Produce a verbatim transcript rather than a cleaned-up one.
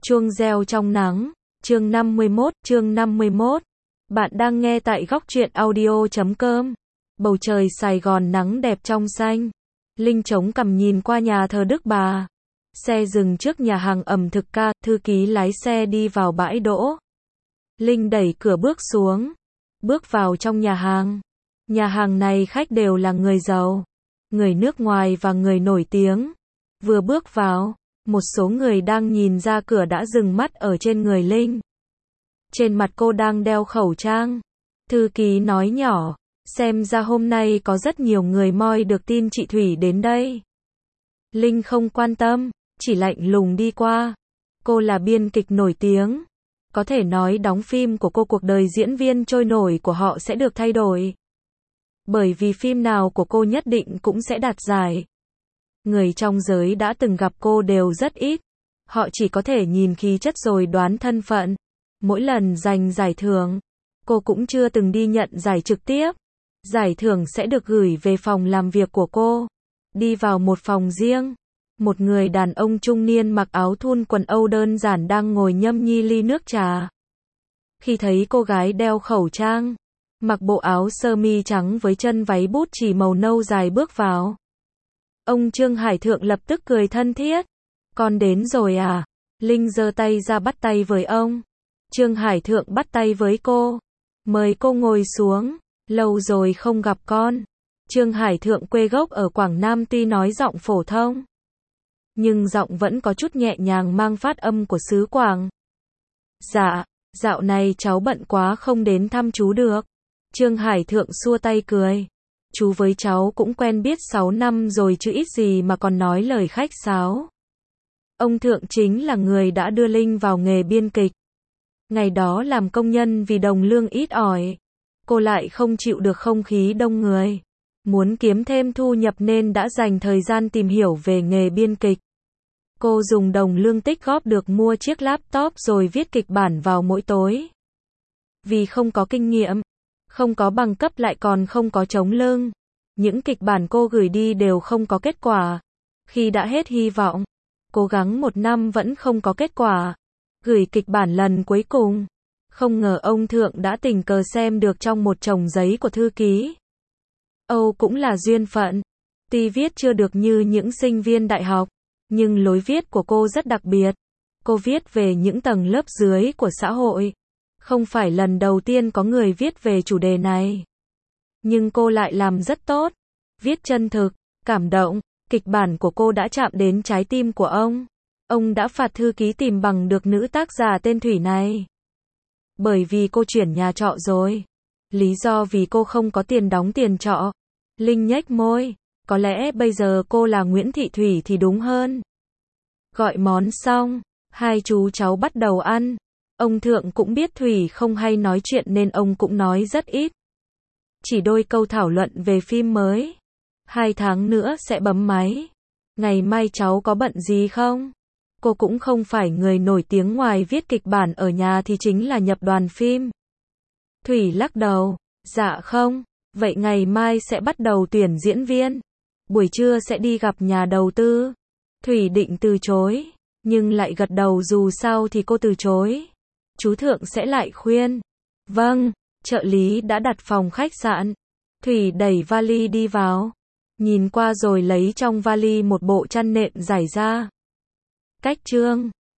Chuông reo trong nắng, chương năm mươi mốt, chương năm mươi mốt. Bạn đang nghe tại góc truyện audio chấm com. Bầu trời Sài Gòn nắng đẹp trong xanh. Linh chống cằm nhìn qua nhà thờ Đức Bà. Xe dừng trước nhà hàng ẩm thực ca, thư ký lái xe đi vào bãi đỗ. Linh đẩy cửa bước xuống, bước vào trong nhà hàng. Nhà hàng này khách đều là người giàu, người nước ngoài và người nổi tiếng. Vừa bước vào, một số người đang nhìn ra cửa đã dừng mắt ở trên người Linh. Trên mặt cô đang đeo khẩu trang. Thư ký nói nhỏ, xem ra hôm nay có rất nhiều người moi được tin chị Thủy đến đây. Linh không quan tâm, chỉ lạnh lùng đi qua. Cô là biên kịch nổi tiếng. Có thể nói đóng phim của cô cuộc đời diễn viên trôi nổi của họ sẽ được thay đổi. Bởi vì phim nào của cô nhất định cũng sẽ đạt giải. Người trong giới đã từng gặp cô đều rất ít. Họ chỉ có thể nhìn khí chất rồi đoán thân phận. Mỗi lần giành giải thưởng, cô cũng chưa từng đi nhận giải trực tiếp. Giải thưởng sẽ được gửi về phòng làm việc của cô. Đi vào một phòng riêng. Một người đàn ông trung niên mặc áo thun quần âu đơn giản đang ngồi nhâm nhi ly nước trà. Khi thấy cô gái đeo khẩu trang, mặc bộ áo sơ mi trắng với chân váy bút chỉ màu nâu dài bước vào, ông Trương Hải Thượng lập tức cười thân thiết. Con đến rồi à? Linh giơ tay ra bắt tay với ông. Trương Hải Thượng bắt tay với cô. Mời cô ngồi xuống. Lâu rồi không gặp con. Trương Hải Thượng quê gốc ở Quảng Nam tuy nói giọng phổ thông, nhưng giọng vẫn có chút nhẹ nhàng mang phát âm của xứ Quảng. Dạ, dạo này cháu bận quá không đến thăm chú được. Trương Hải Thượng xua tay cười. Chú với cháu cũng quen biết sáu năm rồi chứ ít gì mà còn nói lời khách sáo. Ông Thượng chính là người đã đưa Linh vào nghề biên kịch. Ngày đó làm công nhân vì đồng lương ít ỏi. Cô lại không chịu được không khí đông người. Muốn kiếm thêm thu nhập nên đã dành thời gian tìm hiểu về nghề biên kịch. Cô dùng đồng lương tích góp được mua chiếc laptop rồi viết kịch bản vào mỗi tối. Vì không có kinh nghiệm, không có bằng cấp lại còn không có chống lưng, những kịch bản cô gửi đi đều không có kết quả. Khi đã hết hy vọng, cố gắng một năm vẫn không có kết quả. Gửi kịch bản lần cuối cùng, không ngờ ông Thượng đã tình cờ xem được trong một chồng giấy của thư ký. Âu cũng là duyên phận. Tuy viết chưa được như những sinh viên đại học, nhưng lối viết của cô rất đặc biệt. Cô viết về những tầng lớp dưới của xã hội. Không phải lần đầu tiên có người viết về chủ đề này. Nhưng cô lại làm rất tốt. Viết chân thực, cảm động. Kịch bản của cô đã chạm đến trái tim của ông. Ông đã phạt thư ký tìm bằng được nữ tác giả tên Thủy này. Bởi vì cô chuyển nhà trọ rồi. Lý do vì cô không có tiền đóng tiền trọ. Linh nhếch môi. Có lẽ bây giờ cô là Nguyễn Thị Thủy thì đúng hơn. Gọi món xong, hai chú cháu bắt đầu ăn. Ông Thượng cũng biết Thủy không hay nói chuyện nên ông cũng nói rất ít. Chỉ đôi câu thảo luận về phim mới. Hai tháng nữa sẽ bấm máy. Ngày mai cháu có bận gì không? Cô cũng không phải người nổi tiếng, ngoài viết kịch bản ở nhà thì chính là nhập đoàn phim. Thủy lắc đầu. Dạ không. Vậy ngày mai sẽ bắt đầu tuyển diễn viên. Buổi trưa sẽ đi gặp nhà đầu tư. Thủy định từ chối, nhưng lại gật đầu, dù sao thì cô từ chối. Chú Thượng sẽ lại khuyên. Vâng, trợ lý đã đặt phòng khách sạn. Thủy đẩy vali đi vào. Nhìn qua rồi lấy trong vali một bộ chăn nệm rải ra. Cách chương.